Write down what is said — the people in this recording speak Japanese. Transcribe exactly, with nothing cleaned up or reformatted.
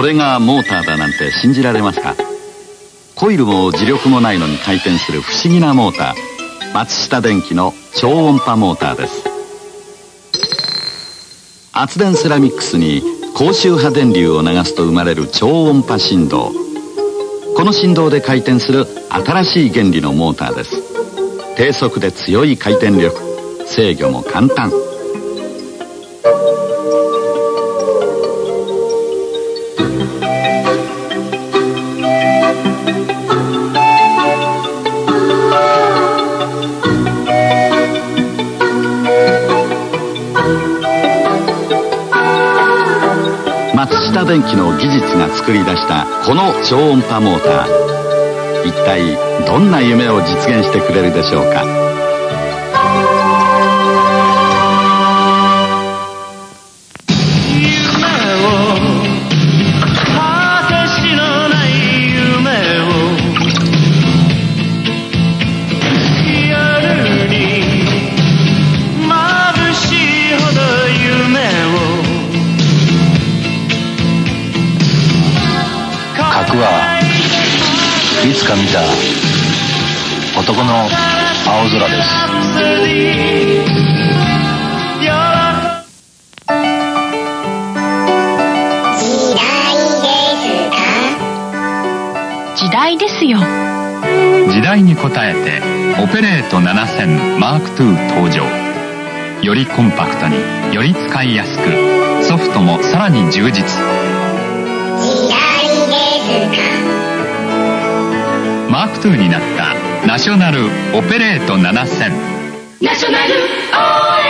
れがモーターだなんて信じられますか？コイルも磁力もないのに回転する不思議なモーター、松下電器の超音波モーターです。圧電セラミックスに高周波電流を流すと生まれる超音波振動。この振動で回転する新しい原理のモーターです。低速で強い回転力、制御も簡単。松下電器の技術が作り出したこの超音波モーター、一体どんな夢を実現してくれるでしょうか。 いつか見た男の青空です。 時代ですよ。 時代に応えてオペレートななせんマークツー登場。よりコンパクトに、より使いやすく、ソフトもさらに充実。マークツーになったナショナルオペレートななせん。ナショナルオ